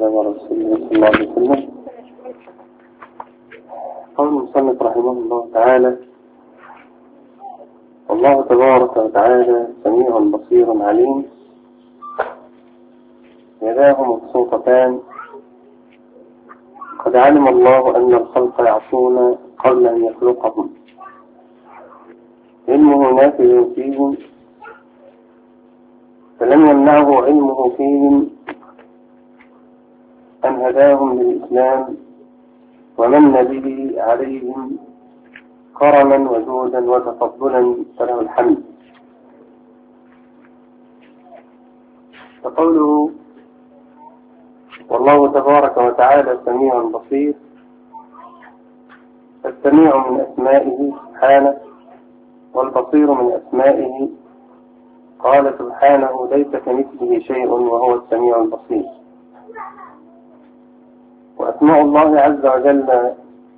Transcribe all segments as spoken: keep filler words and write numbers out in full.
والسلام على رسول الله صلى الله عليه وسلم. قال المصنف رحمه الله تعالى: والله تبارك وتعالى سميع بصير عليم، يداه مبسوطتان، قد علم الله أن الخلق يعصون قبل أن يخلقهم، علمه نافذ فيهم، فلم يمنعه علمه فيهم أن هداهم للإسلام ومن به عليهم كرما وجودا وتفضلا، فله الحمد. فقوله والله تبارك وتعالى سميع بصير، السميع من أسمائه سبحانه، والبصير من أسمائه. قال سبحانه: ليس كمثله شيء وهو السميع البصير. وأسماء الله عز وجل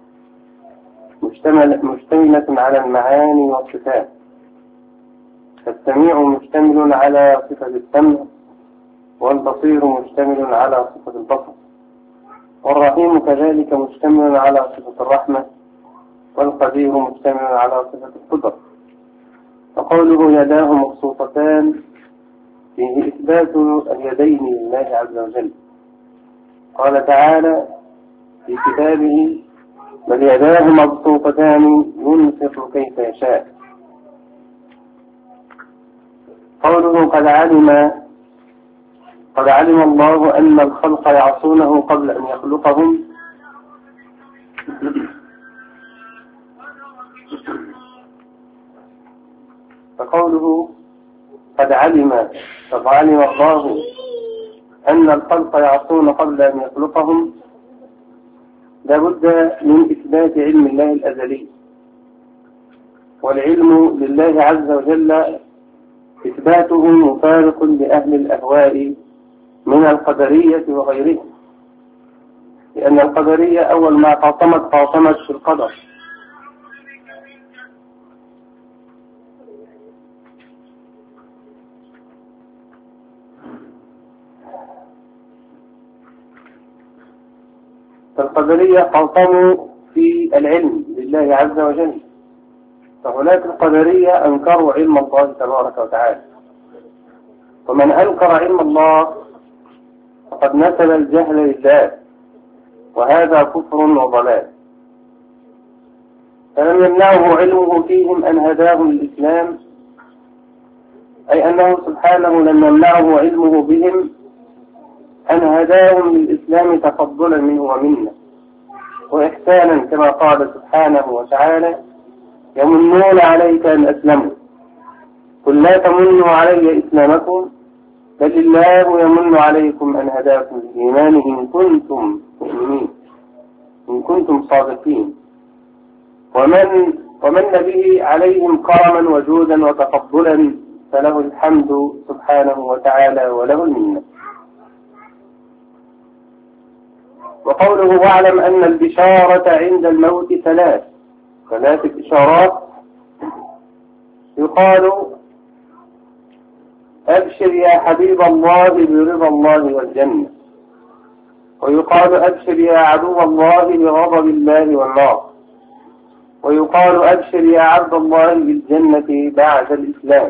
مشتمل مشتملة على المعاني والصفات، فالسميع مشتمل على صفة السمع، والبصير مشتمل على صفة البصر، والرحيم كذلك مشتمل على صفة الرحمة، والقدير مشتمل على صفة القدرة. فقوله يداه مبسوطتان فيه إثبات اليدين لله عز وجل. قال تعالى في كتابه: بل يداه مبسوطتان ينفق كيف يشاء. قوله قد علم قد علم الله أن الخلق يعصونه قبل أن يخلقهم، فقوله قد علم قد علم الله أن الخلق يعصون قبل أن يخلقهم، لابد من إثبات علم الله الأزلي، والعلم لله عز وجل إثباته مفارق لأهل الأهواء من القدرية وغيرهم، لأن القدرية أول ما قاطمت قاطمت في القدر، فالقدرية قاطموا في العلم لله عز وجل، فهناك القدرية أنكروا علم الله تبارك وتعالى، ومن أنكر علم الله فقد نسب الجهل لله، وهذا كفر وضلال. فلم يمنعه علمه فيهم أن هداهم للإسلام، أي أنه سبحانه لم يمنعه علمه بهم أن هداهم للإسلام تفضلا منه ومنا وإحسانا، كما قال سبحانه وتعالى: يمنون عليك أن أسلموا، قل لا تمنوا علي إسلامكم، بل الله يمن عليكم أن هداكم للإيمان إن كنتم مؤمنين، إن كنتم صادقين، ومن ومن به عليهم كرما وجودا وتفضلا، فله الحمد سبحانه وتعالى وله المنة. وقوله واعلم أن البشارة عند الموت ثلاث ثلاث إشارات. يقال: أبشر يا حبيب الله برضا الله والجنة، ويقال: أبشر يا عدو الله بغضب الله والنار، ويقال: أبشر يا عبد الله بالجنة بعد الإسلام.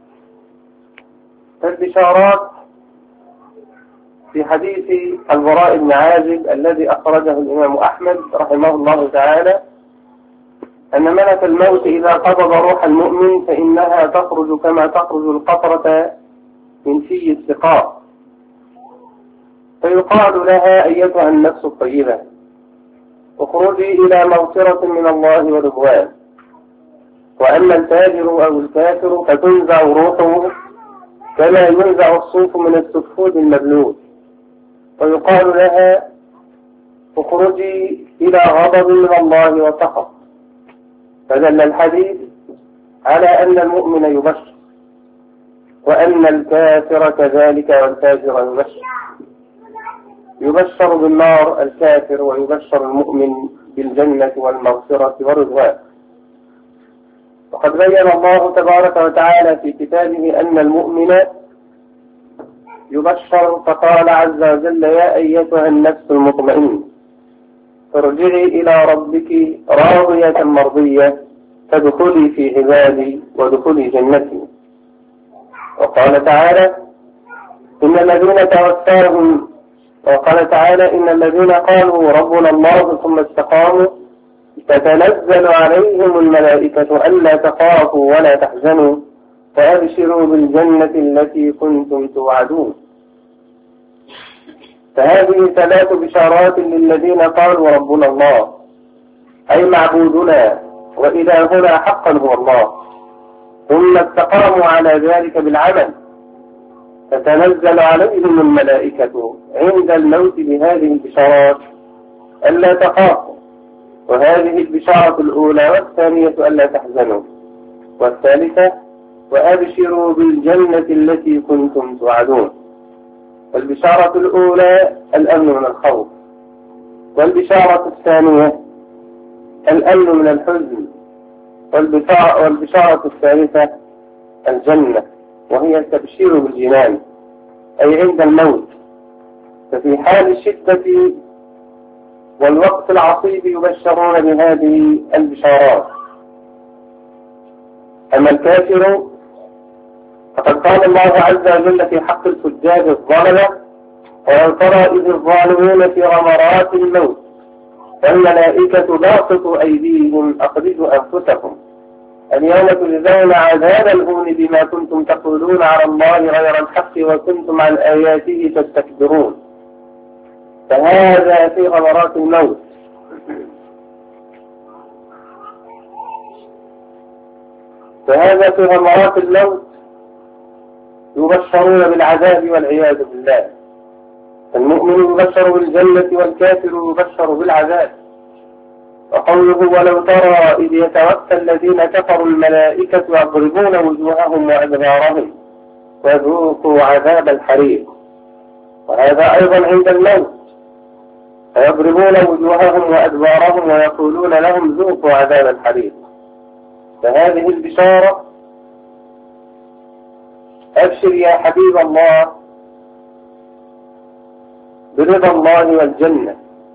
فالبشارات في حديث البراء بن عازب الذي أخرجه الإمام أحمد رحمه الله تعالى، أن ملك الموت إذا قبض روح المؤمن فإنها تخرج كما تخرج القطرة من في السقاء، فيقال لها: أيتها النفس الطيبة، اخرجي إلى مغفرة من الله ورضوان. وأما الفاجر أو الكافر فتنزع روحه كما ينزع الصوف من السفود المبلول، ويقال لها: اخرجي إلى غضب من الله وسخط. فدل الحديث على أن المؤمن يبشر، وأن الكافر كذلك والفاجر يبشر. يبشر بالنار الكافر، ويبشر المؤمن بالجنة والمغفرة والرضوان. وقد بين الله تبارك وتعالى في كتابه أن المؤمن يبشر فقال عز وجل يا أيتها النفس المطمئنة ارجعي إلى ربك راضية مرضية فادخلي في عبادي وادخلي جنتي. وقال تعالى إن الذين توفاهم وقال تعالى إن الذين قالوا ربنا الله ثم استقاموا تتنزل عليهم الملائكة ألا تخافوا ولا تحزنوا وأبشروا بالجنة التي كنتم توعدون. فهذه ثلاث بشارات للذين قالوا ربنا الله أي معبودنا وإلهنا حقا هو الله، ثم استقاموا على ذلك بالعمل تتنزل عليهم الملائكة عند الموت بهذه البشارات ألا تخافوا، وهذه البشارة الأولى، والثانية ألا تحزنوا، والثالثة وأبشروا بالجنة التي كنتم توعدون. البشارة الأولى الأمن من الخوف، والبشارة الثانية الأمن من الحزن، والبشارة الثالثة الجنة وهي التبشير بالجنان أي عند الموت. ففي حال الشدة والوقت العصيب يبشرون بهذه البشارات. أما الكافر فقد قال الله عز وجل في حق الفجار الظلمة ولو ترى إذ الظالمون في غمرات الموت فالملائكة باسطوا أيديهم أخرجوا أنفسكم اليوم تجزون عذاب الهون بما كنتم تقولون على الله غير الحق وكنتم عن آياته تستكبرون. فهذا في غمرات الموت. فهذا في غمرات الموت يبشرون بالعذاب والعياذ بالله. المؤمن يبشر بالجنة والكافر يبشر بالعذاب. وقوله ولو ترى إذ يتوفى الذين كفروا الملائكة يضربون وجوههم وأدبارهم وذوقوا عذاب الحريق. وهذا أيضا عند الموت فيضربون وجوههم وأدبارهم ويقولون لهم ذوقوا عذاب الحريق. فهذه البشارة أبشر يا حبيب الله برضا الله والجنة.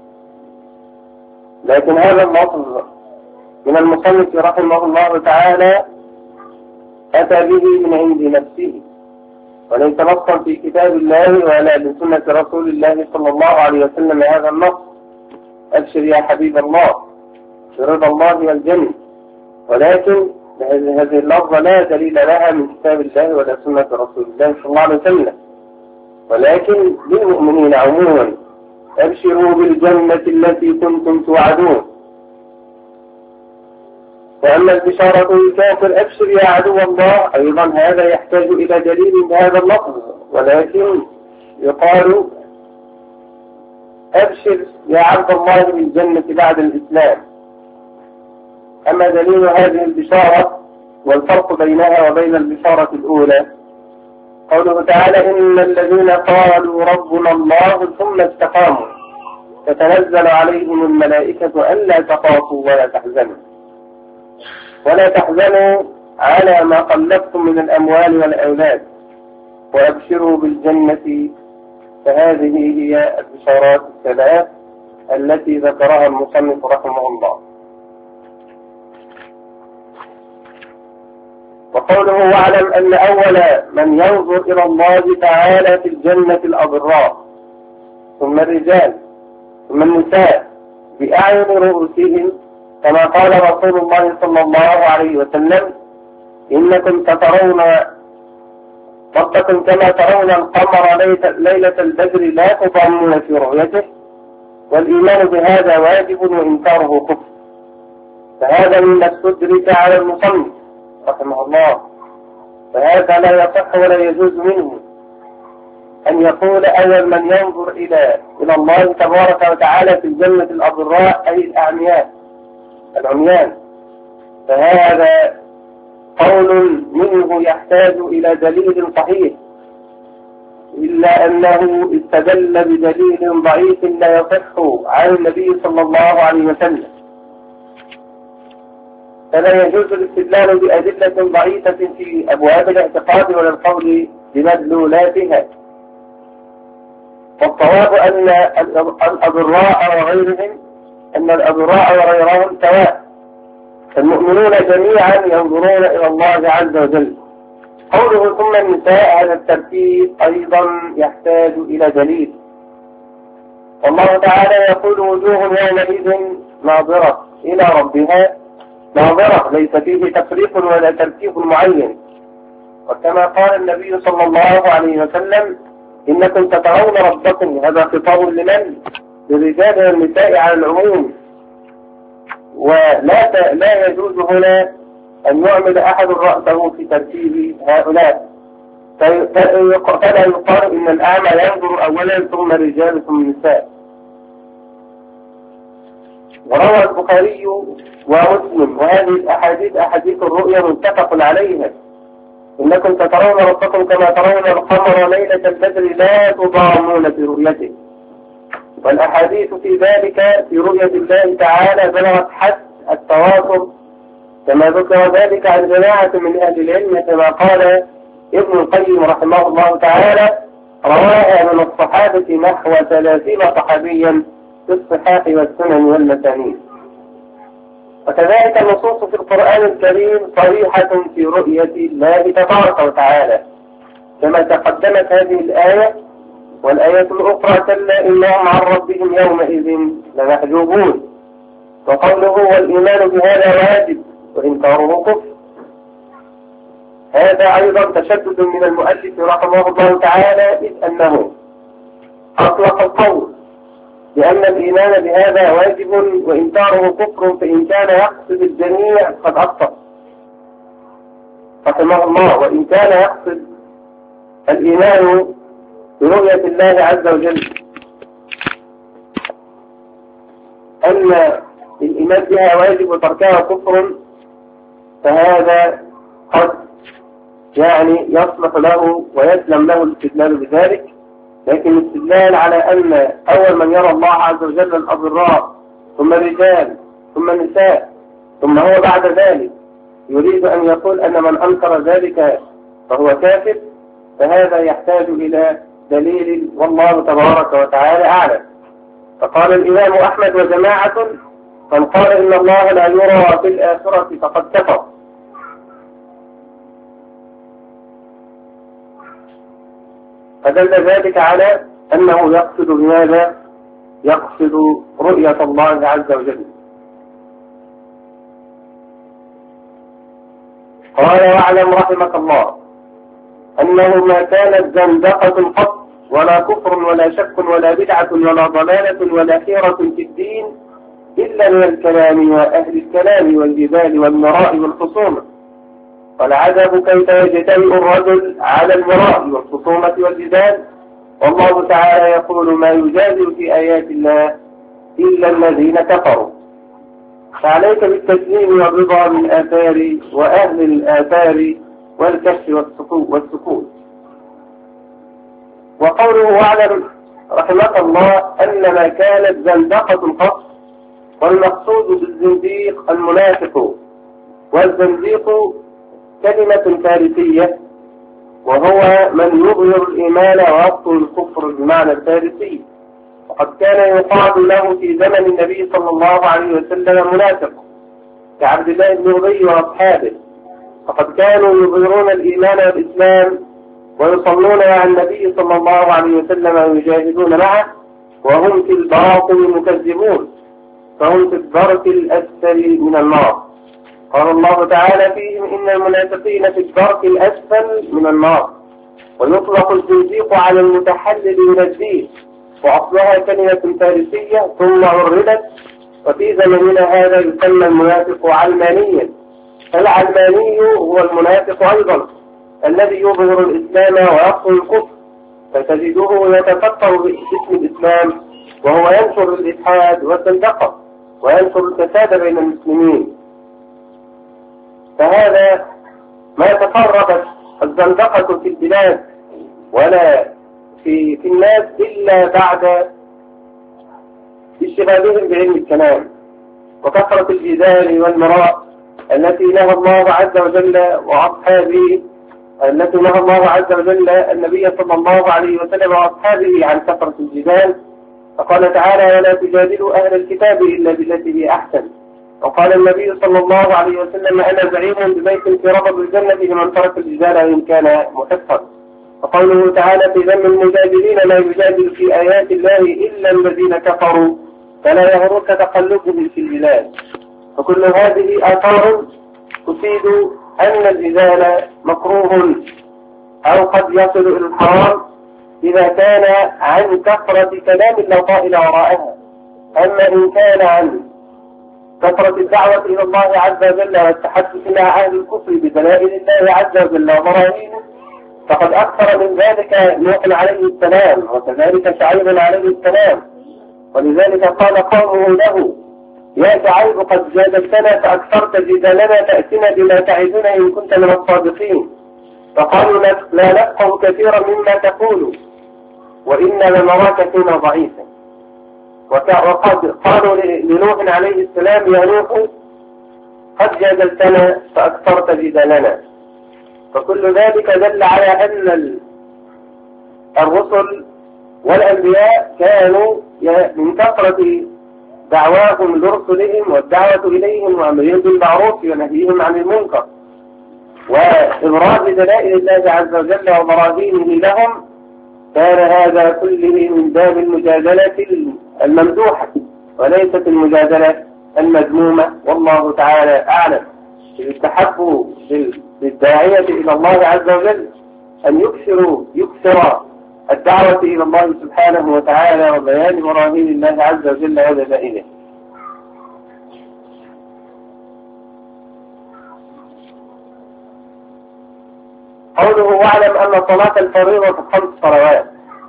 لكن هذا اللفظ من المصنف رحمه الله تعالى أتى به من عند نفسه وليس نصا في كتاب الله ولا لسنة رسول الله صلى الله عليه وسلم هذا النص أبشر يا حبيب الله برضا الله والجنة. ولكن هذه اللفظة لا دليل لها من كتاب الله ولا سنة رسول الله صلى الله عليه وسلم، ولكن للمؤمنين عموما أبشروا بالجنة التي كنتم توعدون. وأما البشارة للكافر أبشر يا عدو الله أيضا هذا يحتاج إلى دليل بهذا اللفظ، ولكن يقال أبشر يا عبد الله بالجنة بعد الإسلام. أما دليل هذه البشارة والفرق بينها وبين البشارة الأولى قوله تعالى إن الذين قالوا ربنا الله ثم استقاموا تتنزل عليهم الملائكة ألا تخافوا ولا تحزنوا ولا تحزنوا على ما قلبتم من الأموال والأولاد وأبشروا بالجنة. فهذه هي البشارات الثلاث التي ذكرها المصنف رحمه الله. وقوله واعلم أن أول من ينظر إلى الله تعالى في الجنة الأبرار ثم الرجال ثم النساء بأعين رؤوسهم كما قال رسول الله صلى الله عليه وسلم إنكم سترون ربكم كما ترون القمر ليلة البدر لا تضامون في رؤيته، والإيمان بهذا واجب وإنكاره كفر. فهذا مما استدرك على المصنف رحمه الله، فهذا لا يصح ولا يجوز منه أن يقول أول من ينظر إلى إلى الله تبارك وتعالى في الجنة الأضراء أي الأعمياء العميان. فهذا قول منه يحتاج إلى دليل صحيح، إلا أنه استدل بدليل ضعيف لا يصح عن النبي صلى الله عليه وسلم. فلا يجوز الاستدلال بأدلة ضعيفة في أبواب الاعتقاد ولا القول بمدلولاتها، والصواب أن الأضراء وغيرهم أن الأضراء وغيرهم سواء، المؤمنون جميعا ينظرون إلى الله عز وجل. قوله ثم النساء هذا الترتيب أيضا يحتاج إلى دليل. والله تعالى يقول وجوه يومئذ ناظرة إلى ربها ناظرة، ليس فيه تفريق ولا ترتيب معين. وكما قال النبي صلى الله عليه وسلم إنكم تترون ربكم، هذا خطاب لمن؟ للرجال والنساء على العموم، ولا لا يجوز هنا أن يعمل أحد رأسه في ترتيب هؤلاء، فلا يقال إن الأعمى ينظر أولا ثم الرجال ثم النساء. وروى البخاري ومسلم وهذه الأحاديث أحاديث الرؤيا متفق عليها، إنكم تترون ربكم كما ترون القمر ليلة البدر لا تضامون في رؤيته. والأحاديث في ذلك في رؤية الله تعالى بلغت حد التواتر، كما ذكر ذلك عن جماعة من أهل العلم، كما قال ابن القيم رحمه الله تعالى رواها من الصحابة نحو ثلاثين صحابيا في الصحاح والسنن والمسانيد. وكذلك النصوص في القرآن الكريم صريحة في رؤية الله تبارك وتعالى، كما تقدمت هذه الآية والآية الأخرى كلا إنهم عن ربهم يومئذ لمحجوبون. وقوله والإيمان بهذا واجب وإنكاره كفر، هذا أيضا تشدد من المؤلف رحمه الله تعالى، إذ أنه أطلق القول لأن الإيمان بهذا واجب وإنكاره كفر، فإن كان يقصد الجميع قد أخطأ رحمه الله، وإن كان يقصد الإيمان برؤية الله عز وجل أن الإيمان بها واجب وتركها كفر، فهذا قد يعني يصلح له ويسلم له الاستدلال بذلك. لكن الاستدلال على أن أول من يرى الله عز وجل الأضراء ثم الرجال ثم النساء ثم هو بعد ذلك يريد أن يقول أن من أنكر ذلك فهو كافر، فهذا يحتاج إلى دليل، والله تبارك وتعالى أعلم. فقال الإمام أحمد وجماعة من قال إن الله لا يرى في الآخرة فقد كفر. فدل ذلك على أنه يقصد بماذا؟ يقصد رؤية الله عز وجل. قال واعلم رحمك الله أنه ما كانت زندقة قط ولا كفر ولا شك ولا بدعة ولا ضلالة ولا حيرة في الدين إلا من الكلام وأهل الكلام والجدال والمراء والخصومة. والعجب كيف يجتمع الرجل على المراء والخصومة والجدال، والله تعالى يقول ما يجادل في آيات الله إلا الذين كفروا. فعليك بالتسليم والرضا من آثار وأهل الآثار والكشف والسكوت. وقوله واعلم رحمك الله أن ما كانت زندقة القصد، والمقصود بالزنديق المنافق، والزنديق كلمة فارسية وهو من يظهر الإيمان ويبطل الكفر بمعنى الفارسي. وقد كان يقال له في زمن النبي صلى الله عليه وسلم منافق كعبد الله بن أبي وأصحابه، فقد كانوا يظهرون الإيمان والإسلام ويصلون مع النبي صلى الله عليه وسلم ويجاهدون معه، وهم في الباطل مكذبون، فهم في الدرك الأسفل من النار. قال الله تعالى فيهم إن المنافقين في الدرك الأسفل من النار. ويطلق الزنديق على المتحلل من الدين، وأصلها كلمة فارسية ثم عربت، وفي زمننا هذا يسمى المنافق علمانيا. فالعلماني هو المنافق أيضا الذي يظهر الإسلام ويقتل الكفر، فتجده يتفكر باسم الإسلام وهو ينشر الإلحاد والزندقة وينشر الفساد بين المسلمين. فهذا ما تفرقت الزندقة في البلاد ولا في, في الناس إلا بعد اشتغالهم بعلم الكلام وكثرة الجدال والمراء التي نهى الله عز وجل وأصحابه التي نهى الله عز وجل النبي صلى الله عليه وسلم وأصحابه عن كثرة الجدال، فقال تعالى: ولا تجادلوا أهل الكتاب إلا بالتي هي أحسن. وقال النبي صلى الله عليه وسلم: أنا زعيم ببيت في ربض الجنة لمن ترك الجدال إن كان محقا. وقوله تعالى في ذم المجادلين: لا يجادل في آيات الله إلا الذين كفروا فلا يغرك تقلبهم في البلاد. فكل هذه آثار تفيد أن الجدال مكروه أو قد يصل إلى الحرام إذا كان عن كثرة كلام لا طائل وراءها. أما إن كان عن كثرة الدعوة إلى الله عز وجل والتحدث مع أهل الكفر بدلائل الله عز وجل وبراهينه فقد أكثر من ذلك نوح عليه السلام وكذلك شعيب عليه السلام. ولذلك قال قومه له: يا شعيب قد جادلتنا فأكثرت جدالنا فأتنا بما تعدنا إن كنت من الصادقين. فقالوا: لا نفقه كثيرا مما تقول وإنا لنراك فينا ضعيفا. وقد قالوا لنوح عليه السلام: يا نوح قد جادلتنا فأكثرت جدالنا. فكل ذلك دل على أن الرسل والأنبياء كانوا من كثرة دعواهم لرسلهم والدعوة إليهم وأمرهم بالمعروف ونهيهم عن المنكر وإبراز دلائل الله عز وجل وبراهينه لهم، كان هذا كله من باب المجادلة الممدوحة وليست المجادلة المذمومة. والله تعالى أعلم. يستحب للداعية إلى الله عز وجل أن يكثروا يكثر الدعوة إلى الله سبحانه وتعالى وبيان براهين الله عز وجل ودلائله. قوله: واعلم أن صلاة الفريضة خمس صلوات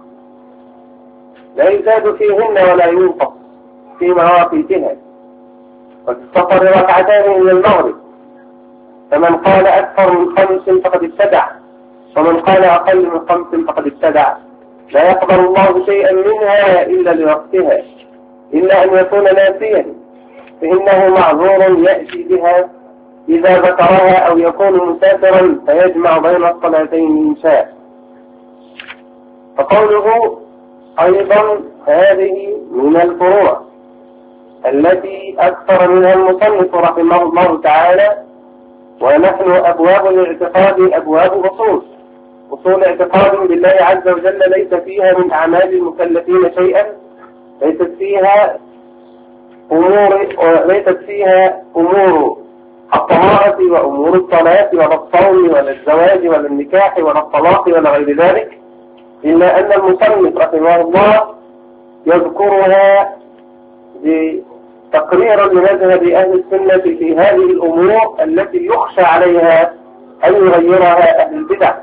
لا يزاد فيهن ولا ينقص في مواقيتها، وفي السفر ركعتان من المغرب، فمن قال أكثر من خمس فقد ابتدع، ومن قال أقل من خمس فقد ابتدع. لا يقبل الله شيئا منها إلا لوقتها إلا أن يكون ناسيا، فإنه معذور يأتي بها إذا ذكرها، أو يكون مسافرا فيجمع بين الصلاتين إن شاء. فقوله أيضا هذه من الفروع التي أكثر منها المصنف رحمه الله تعالى. ونحن أبواب الاعتقاد أبواب أصول أصول اعتقاد بالله عز وجل ليس فيها من أعمال المكلفين شيئا، ليست فيها أمور ليست فيها أمور الطهارة وأمور الصلاة ولا الصوم ولا الزواج ولا النكاح ولا الطلاق ولا غير ذلك، إلا أن المصنف رحمه الله يذكرها تقريرا لمذهب أهل السنة في هذه الأمور التي يخشى عليها أن يغيرها أهل البدع.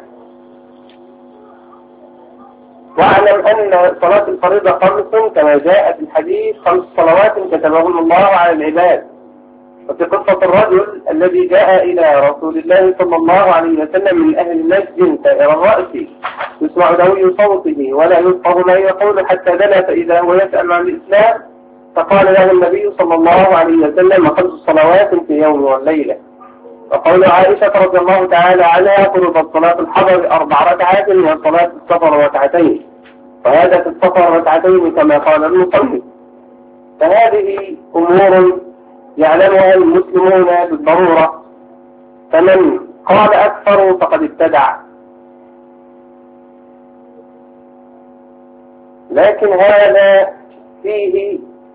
واعلم أن صلاة الفريضة خمس كما جاء في الحديث: خمس صلوات كتبهن الله على العباد. وفي قصة الرجل الذي جاء إلى رسول الله صلى الله عليه وسلم من أهل النجد سائر الرأس يسمع دوي صوته ولا يفقه ما يقول حتى دنا فإذا هو يسأل عن الإسلام، فقال له النبي صلى الله عليه وسلم: خمس صلوات في يوم والليلة. وقول عائشة رضي الله تعالى عنها: فرضت صلاة الحضر أربع ركعات وصلاة السفر ركعتين، وهذا في السفر ركعتين كما قال المصنف. فهذه أمور يعلمها المسلمون بالضرورة، فمن قال أكثر فقد ابتدع. لكن هذا فيه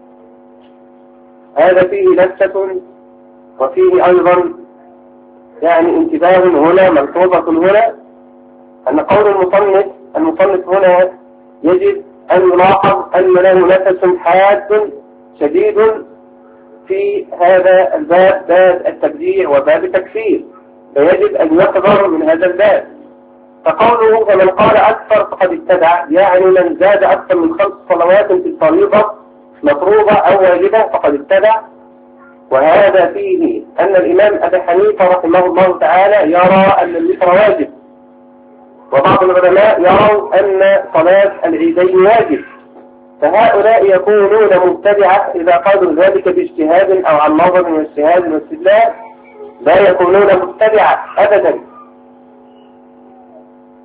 هذا فيه لفتة، وفيه أيضا يعني انتباه هنا ملحوظة هنا، أن قول المصنف المصنف هنا يجب أن يلاحظ أن له نفس حاد شديد في هذا الباب، باب التبديع وباب التكفير، فيجب أن يحذر من هذا الباب. فقوله: فمن قال أكثر فقد ابتدع، يعني من زاد أكثر من خمس صلوات في الفريضة مفروضة أو واجبة فقد ابتدع. وهذا فيه أن الإمام أبي حنيفة رحمه الله تعالى يرى أن الوتر واجب، وبعض العلماء يروا أن صلاة العيدين واجب، فهؤلاء يكونون مبتدعة إذا قالوا ذلك باجتهاد أو عن نظر من اجتهاد واستدلال، لا يكونون مبتدعة أبدا.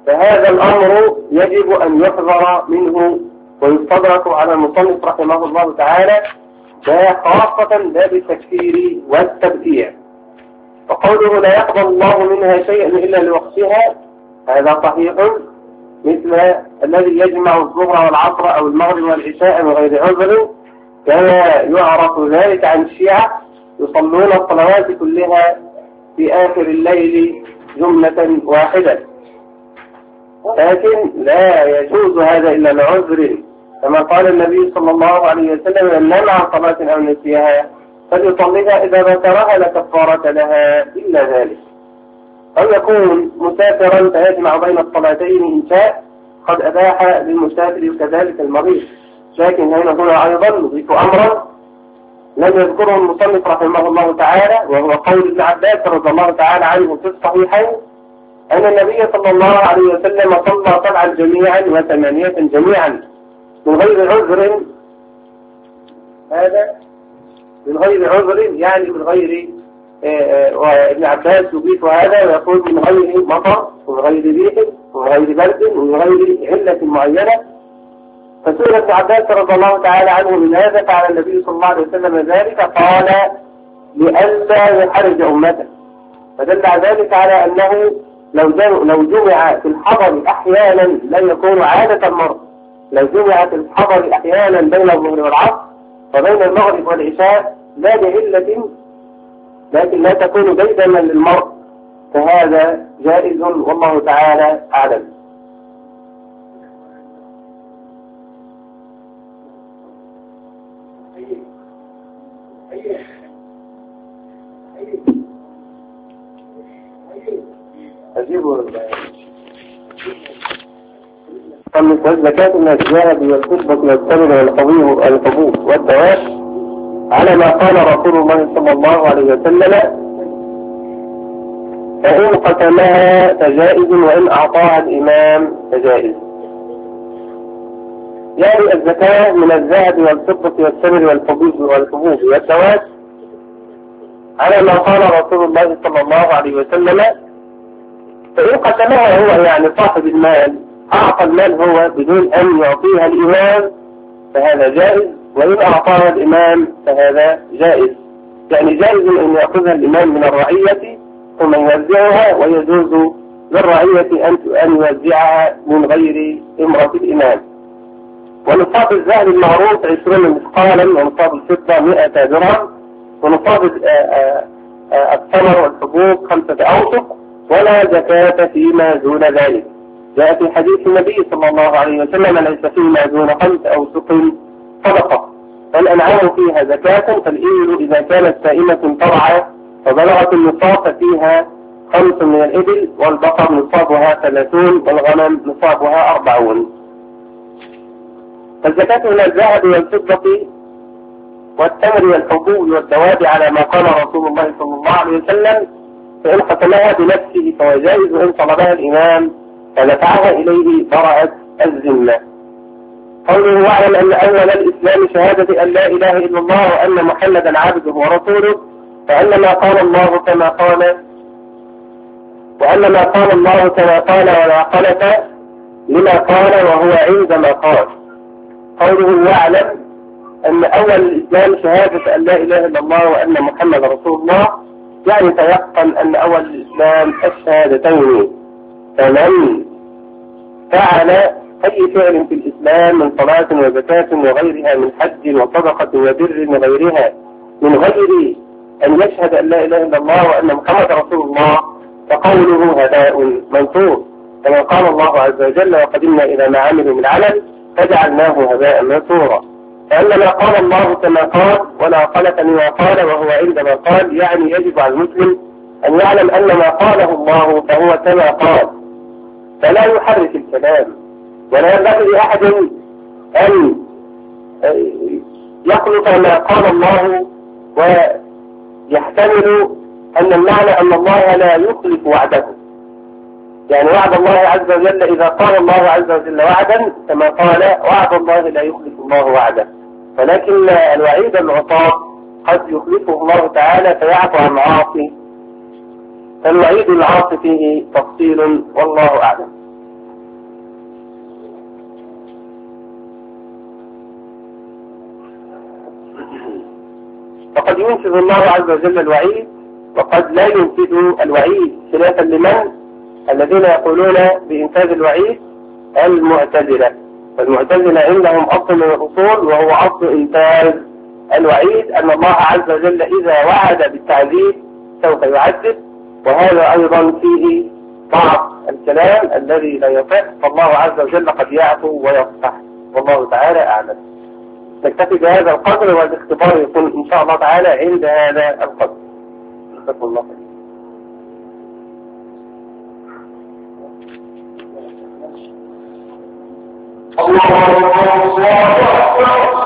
فهذا الأمر يجب أن يحذر منه ويستدرك على المصنف رحمه الله تعالى، خاصة باب التكفير والتبديع. وقوله لا يقبل الله منها شيئا إلا لوقتها هذا صحيح، مثل الذي يجمع الظهر والعصر أو المغرب والعشاء من غير عذر، كما يعرف ذلك عن الشيعة يصلون الصلوات كلها في آخر الليل جملة واحدة. لكن لا يجوز هذا إلا لعذر، كما قال النبي صلى الله عليه وسلم من نام عن صلاة أو نسيها فليصليها إذا ذكرها لا كفارة لها إلا ذلك. أو يكون مسافرا فيجمع بين الصلاتين إن شاء، قد أباح للمسافر وكذلك المريض. لكن هنا هنا أيضا نضيف أمرا لم يذكره المصنف رحمه الله تعالى، وهو قول ابن عباس رضي الله تعالى عنه في الصحيحين أن النبي صلى الله عليه وسلم صلى سبعا جميعا وثمانية جميعا من غير عذر. هذا من غير عذر يعني من غير وابن عباس يضيف هذا ويقول من غير مطر ومن غير ريح ومن غير برد ومن غير علة معينة. فسئل ابن عباس رضي الله تعالى عنه من هذا فعل النبي صلى الله عليه وسلم ذلك، قال لئلا يحرج أمته. فدل ذلك على أنه لو لو جمع في الحضر أحيانا لا يكون عادة المرء، لو جمع في الحضر أحيانا بين الظهر والعصر وبين المغرب والعشاء لا لعلة لكن لا تكون ديدنا للمرء، فهذا جائز والله تعالى أعلم. أجيبه مثل زكاة من الذهب والفضة والثمن والحبوب والدواب على ما قال رسول الله صلى الله عليه وسلم، فإن قتلها فجائز وإن أعطاها الإمام فجائز. يعني الزكاة من الذهب والفضة والثمن والحبوب والدواب على ما قال رسول الله صلى الله عليه وسلم. فإن قتلها هو يعني صاحب المال أعطى المال هو بدون أن يعطيها الإمام فهذا جائز، وإن أعطاها الإمام فهذا جائز. يعني جائز أن يأخذها الإمام من الرعية ثم يوزعها، ويجوز للرعية أن يوزعها من غير إمرة الإمام. ونصاب الذهب المعروف عشرون مثقالا، ونصاب الفضة مئة درهم، ونصاب الثمر والحبوب خمسة أوسق، ولا زكاة فيما دون ذلك. جاء في حديث النبي صلى الله عليه وسلم ليس فيما دون خمس أوسق صدقة. فالأنعام فيها زكاة، فالإبل إذا كانت سائمة ترعى فبلغت النصاب فيها خمس من الإبل، والبقر نصابها ثلاثون، والغنم نصابها أربعون. فالزكاة من الذهب والفضة والتمر والحبوب والدواب على ما قال رسول الله صلى الله عليه وسلم، فإن قتلها بنفسه فهو جائز، وإن طلبها الإمام فدفعها إليه برأت الذمة. قوله واعلم أن أول الإسلام شهادة أن لا إله إلا الله وأن محمدا عبده ورسوله، فأن ما قال الله كما قال وأن ما قال الله كما قال ولا خلف لما قال وهو عندما قال. قوله واعلم أن أول الإسلام شهادة أن لا إله إلا الله وأن محمد رسول الله، يعني تيقن أن أول الإسلام الشهادتين. فمن فعل أي فعل في الإسلام من صلاة وزكاة وغيرها من حج وصدقة وبر وغيرها من غير أن يشهد أن لا إله إلا الله وأن محمد رسول الله، فقوله هباء منثور، كما قال الله عز وجل وقدمنا إلى ما عملوا من عمل فجعلناه هباء منثورا. فأن ما قال الله كما قال ولا خلف لما قال وهو عندما قال، يعني يجب على المسلم أن يعلم أن ما قاله الله فهو كما قال، فلا يحرك الكلام، ولا ينبغي لأحد أن يخلط ما قال الله ويحتمل أن المعنى أن الله لا يخلف وعده. يعني وعد الله عز وجل إذا قال الله عز وجل وعدا كما قال وعد الله لا يخلف الله وعده، ولكن الوعيد العطاء قد يخلفه الله تعالى فيعفو عن عاصي، فالوعيد العاصي فيه تفصيل والله أعلم. فقد ينفذ الله عز وجل الوعيد وقد لا ينفذ الوعيد، خلافا لمن الذين يقولون بإنفاذ الوعيد المعتزلة. فالمعتزلة عندهم أصل من الأصول وهو أصل إنفاذ الوعيد، أن الله عز وجل إذا وعد بالتعذيب سوف يعذب، وهذا أيضا فيه بعض الكلام الذي لا يصح، فالله عز وجل قد يعفو ويصفح، والله تعالى أعلم. نكتفي بهذا القدر والاختبار يكون إن شاء الله تعالى عند هذا القدر. استغفر الله. الله أكبر.